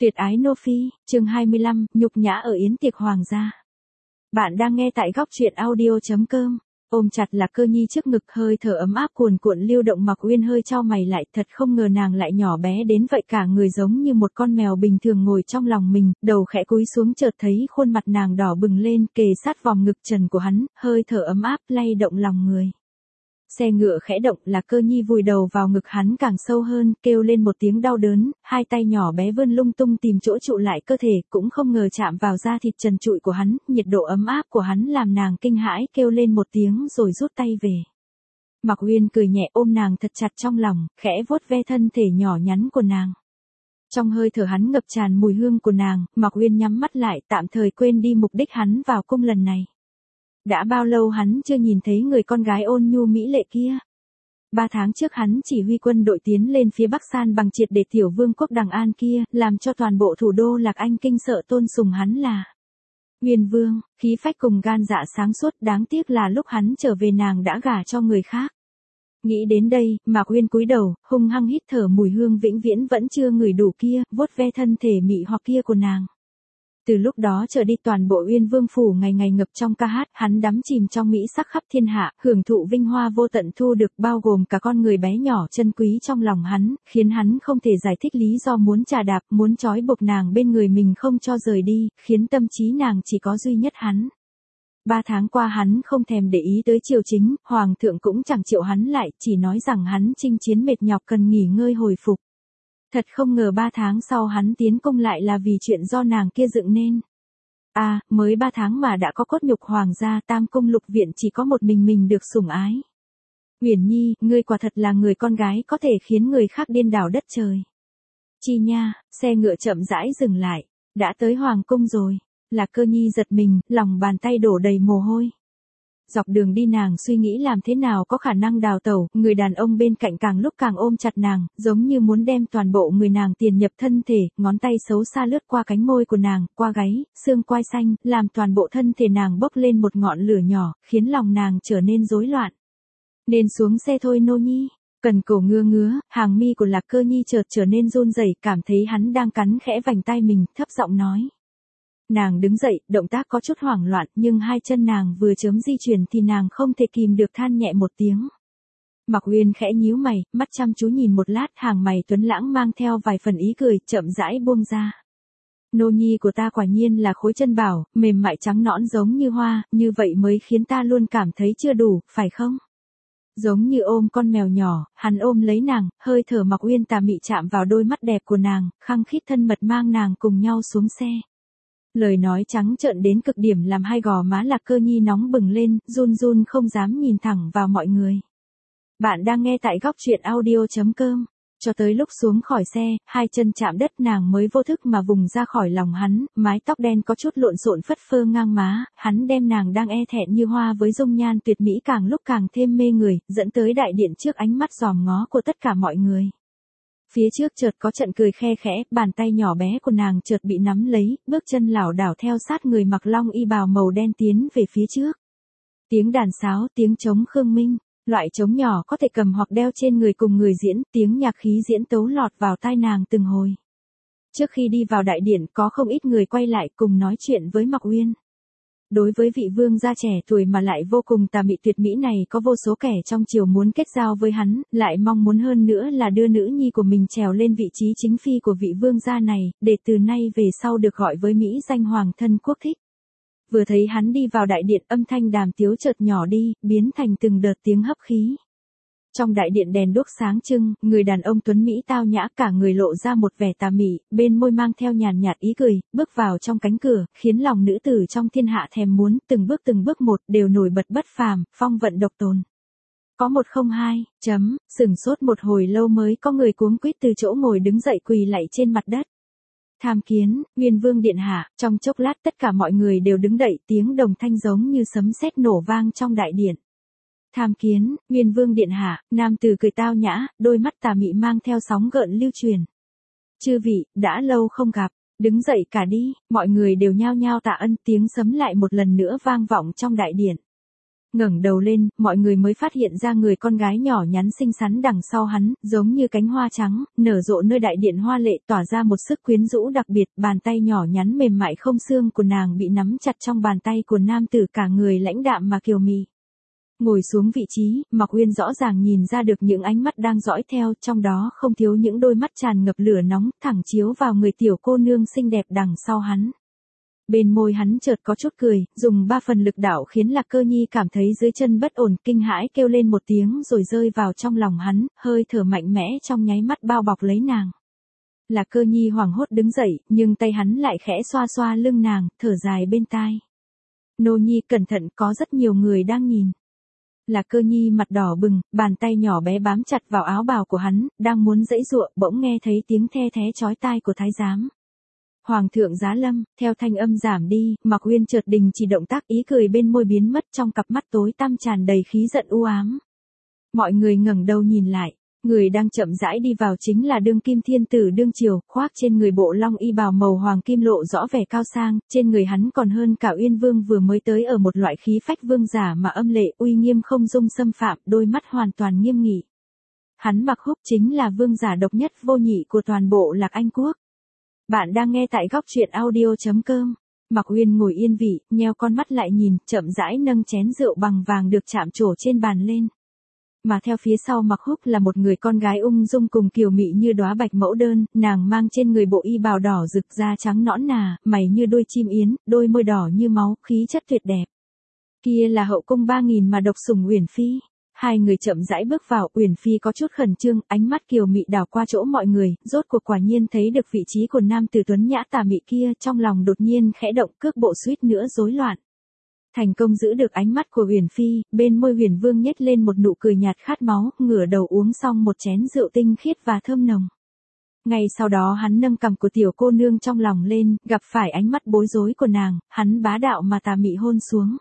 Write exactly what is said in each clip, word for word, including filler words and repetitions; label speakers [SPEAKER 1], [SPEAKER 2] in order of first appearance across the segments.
[SPEAKER 1] Tuyệt ái Nô Phi, chương hai mươi lăm, nhục nhã ở yến tiệc hoàng gia. Bạn đang nghe tại góc truyện audio chấm com. Ôm chặt Lạc Cơ Nhi trước ngực, hơi thở ấm áp cuồn cuộn lưu động. Mạc Uyên hơi chau mày lại, thật không ngờ nàng lại nhỏ bé đến vậy, cả người giống như một con mèo bình thường ngồi trong lòng mình, đầu khẽ cúi xuống, chợt thấy khuôn mặt nàng đỏ bừng lên, kề sát vòng ngực trần của hắn, hơi thở ấm áp lay động lòng người. Xe ngựa khẽ động, Lạc Cơ Nhi vùi đầu vào ngực hắn càng sâu hơn, kêu lên một tiếng đau đớn, hai tay nhỏ bé vươn lung tung tìm chỗ trụ lại cơ thể, cũng không ngờ chạm vào da thịt trần trụi của hắn, nhiệt độ ấm áp của hắn làm nàng kinh hãi, kêu lên một tiếng rồi rút tay về. Mạc Uyên cười nhẹ, ôm nàng thật chặt trong lòng, khẽ vuốt ve thân thể nhỏ nhắn của nàng. Trong hơi thở hắn ngập tràn mùi hương của nàng, Mạc Uyên nhắm mắt lại, tạm thời quên đi mục đích hắn vào cung lần này. Đã bao lâu hắn chưa nhìn thấy người con gái ôn nhu mỹ lệ kia. Ba tháng trước hắn chỉ huy quân đội tiến lên phía Bắc san bằng triệt để tiểu vương quốc Đằng An kia, làm cho toàn bộ thủ đô Lạc Anh kinh sợ, tôn sùng hắn là Nguyên Vương, khí phách cùng gan dạ sáng suốt. Đáng tiếc là lúc hắn trở về nàng đã gả cho người khác. Nghĩ đến đây, Mạc Uyên cúi đầu, hung hăng hít thở mùi hương vĩnh viễn vẫn chưa ngửi đủ kia, vuốt ve thân thể mị hoặc kia của nàng. Từ lúc đó trở đi, toàn bộ Uyên Vương phủ ngày ngày ngập trong ca hát, hắn đắm chìm trong mỹ sắc khắp thiên hạ, hưởng thụ vinh hoa vô tận thu được, bao gồm cả con người bé nhỏ chân quý trong lòng hắn, khiến hắn không thể giải thích lý do muốn trà đạp, muốn trói buộc nàng bên người mình không cho rời đi, khiến tâm trí nàng chỉ có duy nhất hắn. Ba tháng qua hắn không thèm để ý tới triều chính, hoàng thượng cũng chẳng triệu hắn lại, chỉ nói rằng hắn chinh chiến mệt nhọc cần nghỉ ngơi hồi phục. Thật không ngờ ba tháng sau hắn tiến cung lại là vì chuyện do nàng kia dựng nên. À, mới ba tháng mà đã có cốt nhục hoàng gia, tam cung lục viện chỉ có một mình mình được sủng ái. Uyển Nhi, ngươi quả thật là người con gái có thể khiến người khác điên đảo đất trời. Chi nha, xe ngựa chậm rãi dừng lại, đã tới hoàng cung rồi. Lạc Cơ Nhi giật mình, lòng bàn tay đổ đầy mồ hôi. Dọc đường đi nàng suy nghĩ làm thế nào có khả năng đào tẩu, người đàn ông bên cạnh càng lúc càng ôm chặt nàng, giống như muốn đem toàn bộ người nàng tiền nhập thân thể, ngón tay xấu xa lướt qua cánh môi của nàng, qua gáy, xương quai xanh, làm toàn bộ thân thể nàng bốc lên một ngọn lửa nhỏ, khiến lòng nàng trở nên rối loạn. Nên xuống xe thôi Nô Nhi. Cần cổ ngứa ngứa, hàng mi của Lạc Cơ Nhi chợt trở nên run rẩy, cảm thấy hắn đang cắn khẽ vành tai mình, thấp giọng nói. Nàng đứng dậy, động tác có chút hoảng loạn, nhưng hai chân nàng vừa chớm di chuyển thì nàng không thể kìm được than nhẹ một tiếng. Mạc Uyên khẽ nhíu mày, mắt chăm chú nhìn một lát, hàng mày tuấn lãng mang theo vài phần ý cười, chậm rãi buông ra. Nô Nhi của ta quả nhiên là khối chân bảo, mềm mại trắng nõn giống như hoa, như vậy mới khiến ta luôn cảm thấy chưa đủ, phải không? Giống như ôm con mèo nhỏ, hắn ôm lấy nàng, hơi thở Mạc Uyên tà mị chạm vào đôi mắt đẹp của nàng, khăng khít thân mật mang nàng cùng nhau xuống xe. Lời nói trắng trợn đến cực điểm làm hai gò má Lạc Cơ Nhi nóng bừng lên, run run không dám nhìn thẳng vào mọi người. Bạn đang nghe tại góc truyện audio chấm com. Cho tới lúc xuống khỏi xe, hai chân chạm đất nàng mới vô thức mà vùng ra khỏi lòng hắn, mái tóc đen có chút lộn xộn phất phơ ngang má, hắn đem nàng đang e thẹn như hoa với dung nhan tuyệt mỹ càng lúc càng thêm mê người, dẫn tới đại điện trước ánh mắt dòm ngó của tất cả mọi người. Phía trước chợt có trận cười khe khẽ, bàn tay nhỏ bé của nàng chợt bị nắm lấy, bước chân lảo đảo theo sát người mặc long y bào màu đen tiến về phía trước. Tiếng đàn sáo, tiếng trống khương minh, loại trống nhỏ có thể cầm hoặc đeo trên người cùng người diễn, tiếng nhạc khí diễn tấu lọt vào tai nàng từng hồi. Trước khi đi vào đại điện có không ít người quay lại cùng nói chuyện với Mạc Uyên. Đối với vị vương gia trẻ tuổi mà lại vô cùng tà mị tuyệt mỹ này, có vô số kẻ trong triều muốn kết giao với hắn, lại mong muốn hơn nữa là đưa nữ nhi của mình trèo lên vị trí chính phi của vị vương gia này, để từ nay về sau được gọi với mỹ danh hoàng thân quốc thích. Vừa thấy hắn đi vào đại điện, âm thanh đàm tiếu chợt nhỏ đi, biến thành từng đợt tiếng hấp khí. Trong đại điện đèn đuốc sáng trưng, người đàn ông tuấn mỹ tao nhã cả người lộ ra một vẻ tà mị, bên môi mang theo nhàn nhạt ý cười, bước vào trong cánh cửa, khiến lòng nữ tử trong thiên hạ thèm muốn, từng bước từng bước một đều nổi bật bất phàm, phong vận độc tồn. Có một không hai, chấm, sừng sốt một hồi lâu mới có người cuống quýt từ chỗ ngồi đứng dậy quỳ lạy trên mặt đất. Tham kiến, Nguyên Vương điện hạ, trong chốc lát tất cả mọi người đều đứng dậy, tiếng đồng thanh giống như sấm sét nổ vang trong đại điện. Tham kiến, Nguyên Vương điện hạ, nam tử cười tao nhã, đôi mắt tà mị mang theo sóng gợn lưu truyền. Chư vị, đã lâu không gặp, đứng dậy cả đi, mọi người đều nhao nhao tạ ân, tiếng sấm lại một lần nữa vang vọng trong đại điện. Ngẩng đầu lên, mọi người mới phát hiện ra người con gái nhỏ nhắn xinh xắn đằng sau hắn, giống như cánh hoa trắng, nở rộ nơi đại điện hoa lệ, tỏa ra một sức quyến rũ đặc biệt, bàn tay nhỏ nhắn mềm mại không xương của nàng bị nắm chặt trong bàn tay của nam tử, cả người lãnh đạm mà kiều mị. Ngồi xuống vị trí, Mạc Uyên rõ ràng nhìn ra được những ánh mắt đang dõi theo, trong đó không thiếu những đôi mắt tràn ngập lửa nóng, thẳng chiếu vào người tiểu cô nương xinh đẹp đằng sau hắn. Bên môi hắn chợt có chút cười, dùng ba phần lực đạo khiến Lạc Cơ Nhi cảm thấy dưới chân bất ổn, kinh hãi kêu lên một tiếng rồi rơi vào trong lòng hắn, hơi thở mạnh mẽ trong nháy mắt bao bọc lấy nàng. Lạc Cơ Nhi hoảng hốt đứng dậy, nhưng tay hắn lại khẽ xoa xoa lưng nàng, thở dài bên tai. Nô Nhi cẩn thận, có rất nhiều người đang nhìn. Lạc Cơ Nhi mặt đỏ bừng, bàn tay nhỏ bé bám chặt vào áo bào của hắn, đang muốn giãy giụa, bỗng nghe thấy tiếng the thé chói tai của thái giám. Hoàng thượng giá lâm, theo thanh âm giảm đi, Mạc Uyên chợt đình chỉ động tác, ý cười bên môi biến mất, trong cặp mắt tối tăm tràn đầy khí giận u ám. Mọi người ngẩng đầu nhìn lại, người đang chậm rãi đi vào chính là đương kim thiên tử đương triều, khoác trên người bộ long y bào màu hoàng kim lộ rõ vẻ cao sang, trên người hắn còn hơn cả Uyên Vương vừa mới tới ở một loại khí phách vương giả mà âm lệ, uy nghiêm không dung xâm phạm, đôi mắt hoàn toàn nghiêm nghị. Hắn Mạc Húc chính là vương giả độc nhất vô nhị của toàn bộ Lạc Anh quốc. Bạn đang nghe tại góc truyện audio chấm com. Mạc Uyên ngồi yên vị, nheo con mắt lại nhìn, chậm rãi nâng chén rượu bằng vàng được chạm trổ trên bàn lên. Mà theo phía sau Mạc Húc là một người con gái ung dung cùng kiều mị như đóa bạch mẫu đơn, nàng mang trên người bộ y bào đỏ rực, da trắng nõn nà, mày như đuôi chim yến, đôi môi đỏ như máu, khí chất tuyệt đẹp. Kia là hậu cung ba nghìn mà độc sủng Uyển Phi. Hai người chậm rãi bước vào, Uyển Phi có chút khẩn trương, ánh mắt kiều mị đảo qua chỗ mọi người, rốt cuộc quả nhiên thấy được vị trí của nam tử tuấn nhã tà mị kia, trong lòng đột nhiên khẽ động, cước bộ suýt nữa rối loạn. Thành công giữ được ánh mắt của Uyển Phi, bên môi Huyền Vương nhếch lên một nụ cười nhạt khát máu, ngửa đầu uống xong một chén rượu tinh khiết và thơm nồng. Ngay sau đó hắn nâng cằm của tiểu cô nương trong lòng lên, gặp phải ánh mắt bối rối của nàng, hắn bá đạo mà tà mị hôn xuống.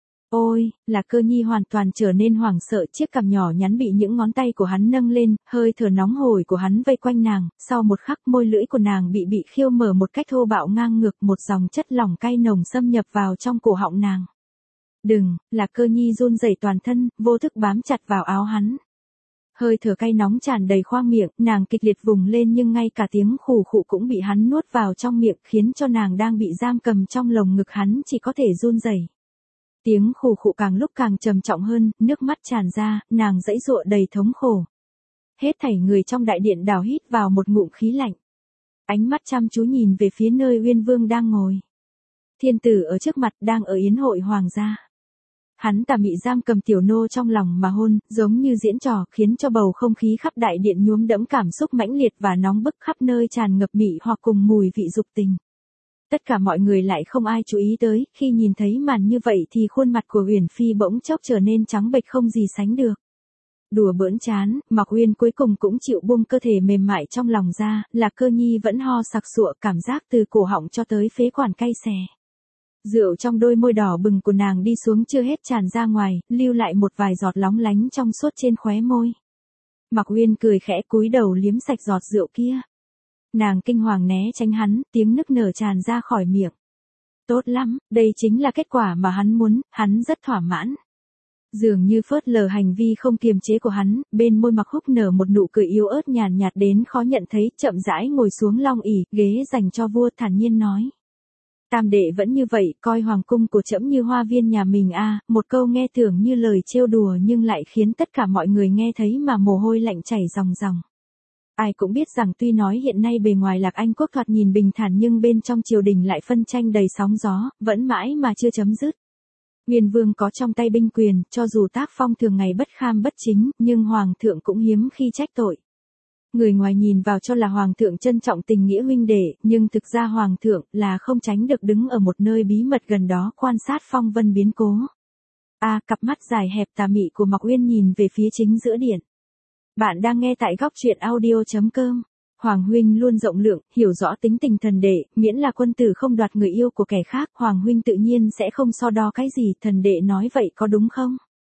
[SPEAKER 1] Ôi, Lạc Cơ Nhi hoàn toàn trở nên hoảng sợ, chiếc cằm nhỏ nhắn bị những ngón tay của hắn nâng lên, hơi thở nóng hổi của hắn vây quanh nàng, sau một khắc môi lưỡi của nàng bị bị khiêu mở một cách thô bạo ngang ngược, một dòng chất lỏng cay nồng xâm nhập vào trong cổ họng nàng. Đừng, Lạc Cơ Nhi run rẩy toàn thân, vô thức bám chặt vào áo hắn. Hơi thở cay nóng tràn đầy khoang miệng, nàng kịch liệt vùng lên nhưng ngay cả tiếng khủ khụ cũng bị hắn nuốt vào trong miệng, khiến cho nàng đang bị giam cầm trong lồng ngực hắn chỉ có thể run rẩy. Tiếng khủ khụ càng lúc càng trầm trọng hơn, nước mắt tràn ra, nàng giãy giụa đầy thống khổ. Hết thảy người trong đại điện đảo hít vào một ngụm khí lạnh. Ánh mắt chăm chú nhìn về phía nơi Uyên Vương đang ngồi. Thiên tử ở trước mặt đang ở yến hội hoàng gia. Hắn tà mị giam cầm tiểu nô trong lòng mà hôn, giống như diễn trò, khiến cho bầu không khí khắp đại điện nhuốm đẫm cảm xúc mãnh liệt và nóng bức, khắp nơi tràn ngập mị hoặc cùng mùi vị dục tình. Tất cả mọi người lại không ai chú ý tới, khi nhìn thấy màn như vậy thì khuôn mặt của Uyển Phi bỗng chốc trở nên trắng bệch không gì sánh được. Đùa bỡn chán, Mạc Uyên cuối cùng cũng chịu buông cơ thể mềm mại trong lòng ra, Lạc Cơ Nhi vẫn ho sặc sụa, cảm giác từ cổ họng cho tới phế quản cay xè. Rượu trong đôi môi đỏ bừng của nàng đi xuống chưa hết tràn ra ngoài, lưu lại một vài giọt lóng lánh trong suốt trên khóe môi. Mạc Uyên cười khẽ cúi đầu liếm sạch giọt rượu kia. Nàng kinh hoàng né tránh hắn, tiếng nức nở tràn ra khỏi miệng. Tốt lắm, đây chính là kết quả mà hắn muốn, hắn rất thỏa mãn. Dường như phớt lờ hành vi không kiềm chế của hắn, bên môi Mạc Húc nở một nụ cười yếu ớt nhàn nhạt đến khó nhận thấy, chậm rãi ngồi xuống long ỷ, ghế dành cho vua, thản nhiên nói. Tam đệ vẫn như vậy, coi hoàng cung của trẫm như hoa viên nhà mình a, à, một câu nghe tưởng như lời trêu đùa nhưng lại khiến tất cả mọi người nghe thấy mà mồ hôi lạnh chảy ròng ròng. Ai cũng biết rằng tuy nói hiện nay bề ngoài Lạc Anh quốc thoạt nhìn bình thản nhưng bên trong triều đình lại phân tranh đầy sóng gió, vẫn mãi mà chưa chấm dứt. Uyên Vương có trong tay binh quyền, cho dù tác phong thường ngày bất kham bất chính, nhưng hoàng thượng cũng hiếm khi trách tội. Người ngoài nhìn vào cho là hoàng thượng trân trọng tình nghĩa huynh đệ, nhưng thực ra hoàng thượng là không tránh được đứng ở một nơi bí mật gần đó quan sát phong vân biến cố. A, à, cặp mắt dài hẹp tà mị của Mạc Uyên nhìn về phía chính giữa điện. Bạn đang nghe tại góc truyện audio chấm com. Hoàng huynh luôn rộng lượng, hiểu rõ tính tình thần đệ, miễn là quân tử không đoạt người yêu của kẻ khác, Hoàng huynh tự nhiên sẽ không so đo cái gì, thần đệ nói vậy có đúng không?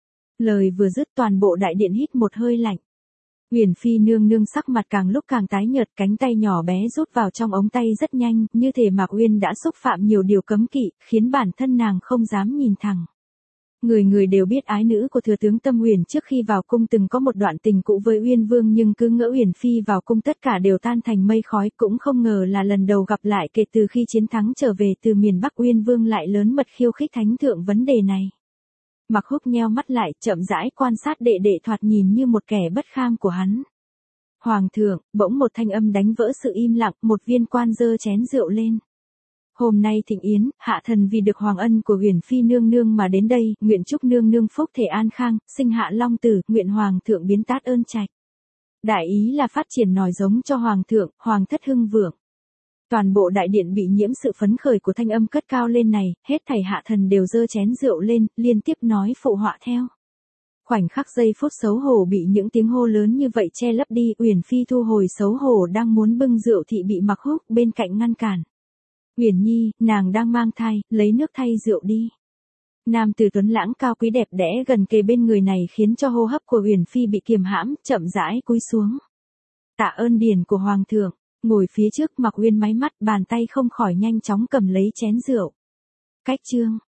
[SPEAKER 1] Lời vừa dứt toàn bộ đại điện hít một hơi lạnh. Uyển Phi nương nương sắc mặt càng lúc càng tái nhợt, cánh tay nhỏ bé rút vào trong ống tay rất nhanh, như thể Mạc Uyên đã xúc phạm nhiều điều cấm kỵ, khiến bản thân nàng không dám nhìn thẳng. Người người đều biết ái nữ của thừa tướng Tâm Uyển trước khi vào cung từng có một đoạn tình cũ với Uyên Vương, nhưng cứ ngỡ Uyển Phi vào cung tất cả đều tan thành mây khói, cũng không ngờ là lần đầu gặp lại kể từ khi chiến thắng trở về từ miền Bắc Uyên Vương lại lớn mật khiêu khích thánh thượng vấn đề này. Mặc Húc nheo mắt lại, chậm rãi quan sát đệ đệ thoạt nhìn như một kẻ bất kham của hắn. Hoàng thượng, bỗng một thanh âm đánh vỡ sự im lặng, một viên quan giơ chén rượu lên. Hôm nay thịnh yến, hạ thần vì được hoàng ân của Uyển Phi nương nương mà đến đây, nguyện chúc nương nương phúc thể an khang, sinh hạ long tử, nguyện hoàng thượng biến tát ơn trạch. Đại ý là phát triển nòi giống cho hoàng thượng, hoàng thất hưng vượng. Toàn bộ đại điện bị nhiễm sự phấn khởi của thanh âm cất cao lên này, hết thảy hạ thần đều giơ chén rượu lên, liên tiếp nói phụ họa theo. Khoảnh khắc giây phút xấu hổ bị những tiếng hô lớn như vậy che lấp đi, Uyển Phi thu hồi xấu hổ đang muốn bưng rượu thị bị Mặc Húc bên cạnh ngăn cản. Uyển Nhi, nàng đang mang thai, lấy nước thay rượu đi. Nam tử tuấn lãng cao quý đẹp đẽ gần kề bên người này khiến cho hô hấp của Uyển Phi bị kiềm hãm, chậm rãi cúi xuống. Tạ ơn điển của hoàng thượng. Ngồi phía trước Mặc Uyên máy mắt, bàn tay không khỏi nhanh chóng cầm lấy chén rượu. Cách chương